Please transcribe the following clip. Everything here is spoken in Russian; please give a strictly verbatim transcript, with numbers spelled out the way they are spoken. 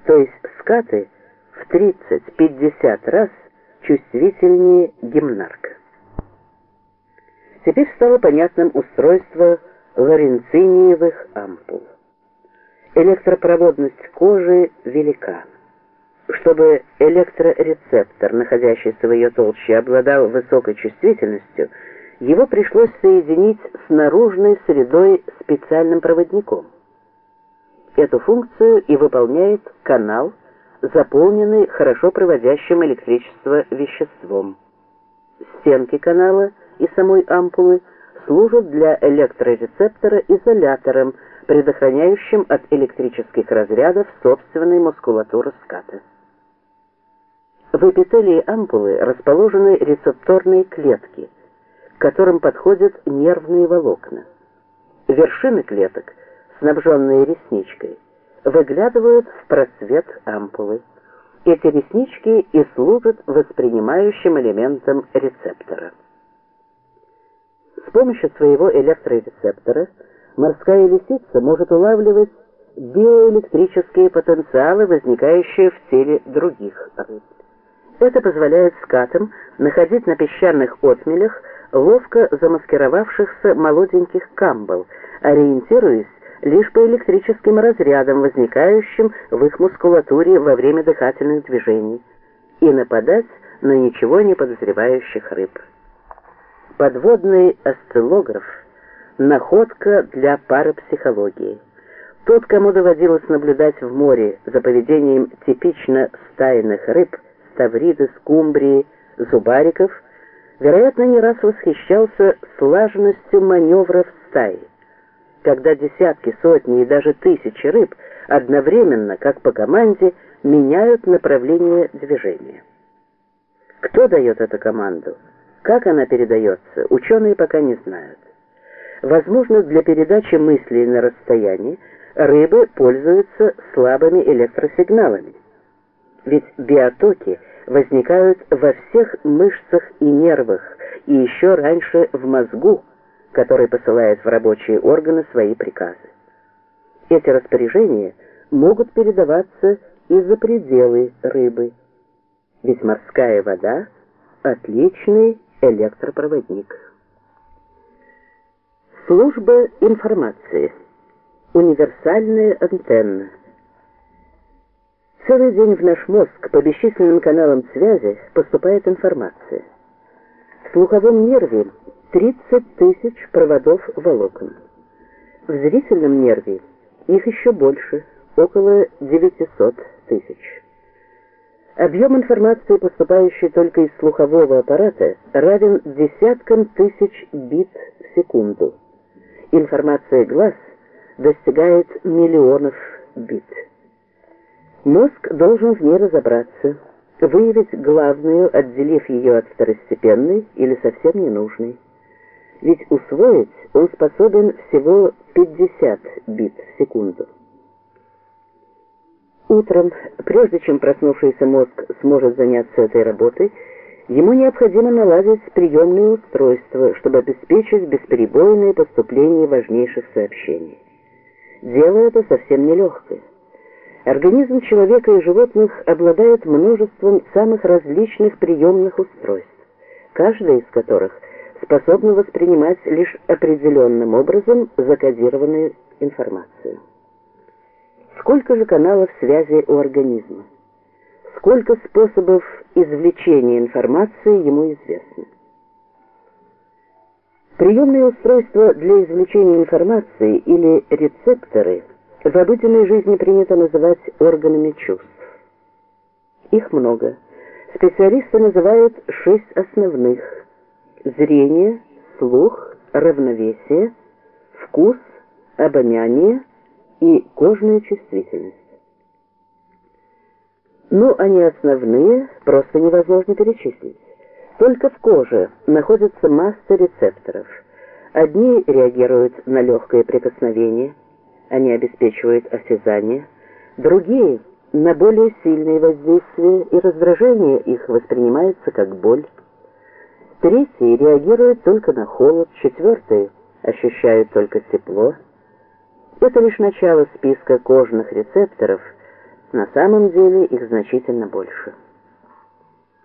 то есть скаты в тридцать-пятьдесят раз чувствительнее гимнарка. Теперь стало понятным устройство лоренциниевых ампул. Электропроводность кожи велика. Чтобы электрорецептор, находящийся в ее толще, обладал высокой чувствительностью, его пришлось соединить с наружной средой специальным проводником. Эту функцию и выполняет канал, заполненный хорошо проводящим электричество веществом. Стенки канала и самой ампулы служат для электрорецептора изолятором, предохраняющим от электрических разрядов собственной мускулатуры ската. В эпителии ампулы расположены рецепторные клетки, к которым подходят нервные волокна. Вершины клеток, снабженные ресничкой, выглядывают в просвет ампулы. Эти реснички и служат воспринимающим элементом рецептора. С помощью своего электрорецептора морская лисица может улавливать биоэлектрические потенциалы, возникающие в теле других рыб. Это позволяет скатам находить на песчаных отмелях ловко замаскировавшихся молоденьких камбал, ориентируясь лишь по электрическим разрядам, возникающим в их мускулатуре во время дыхательных движений, и нападать на ничего не подозревающих рыб. Подводный осциллограф – находка для парапсихологии. Тот, кому доводилось наблюдать в море за поведением типично стайных рыб, ставриды, скумбрии, зубариков, вероятно, не раз восхищался слаженностью маневров стаи, когда десятки, сотни и даже тысячи рыб одновременно, как по команде, меняют направление движения. Кто дает эту команду? Как она передается, ученые пока не знают. Возможно, для передачи мыслей на расстоянии рыбы пользуются слабыми электросигналами. Ведь биотоки возникают во всех мышцах и нервах, и еще раньше в мозгу, который посылает в рабочие органы свои приказы. Эти распоряжения могут передаваться и за пределы рыбы, ведь морская вода – отличный электропроводник. Служба информации. Универсальная антенна. Целый день в наш мозг по бесчисленным каналам связи поступает информация. В слуховом нерве тридцать тысяч проводов волокон. В зрительном нерве их еще больше, около девятисот тысяч. Объем информации, поступающей только из слухового аппарата, равен десяткам тысяч бит в секунду. Информация глаз достигает миллионов бит. Мозг должен в ней разобраться, выявить главную, отделив ее от второстепенной или совсем ненужной. Ведь усвоить он способен всего пятьдесят бит в секунду. Утром, прежде чем проснувшийся мозг сможет заняться этой работой, ему необходимо наладить приемные устройства, чтобы обеспечить бесперебойное поступление важнейших сообщений. Дело это совсем нелегкое. Организм человека и животных обладает множеством самых различных приемных устройств, каждое из которых способно воспринимать лишь определенным образом закодированную информацию. Сколько же каналов связи у организма? Сколько способов извлечения информации ему известно? Приемные устройства для извлечения информации или рецепторы в обыденной жизни принято называть органами чувств. Их много. Специалисты называют шесть основных: зрение, слух, равновесие, вкус, обоняние и кожная чувствительность. Ну, они основные, просто невозможно перечислить. Только в коже находится масса рецепторов. Одни реагируют на легкое прикосновение, они обеспечивают осязание, другие – на более сильные воздействия, и раздражение их воспринимается как боль. Третьи реагируют только на холод, четвертые ощущают только тепло. Это лишь начало списка кожных рецепторов, На самом деле их значительно больше.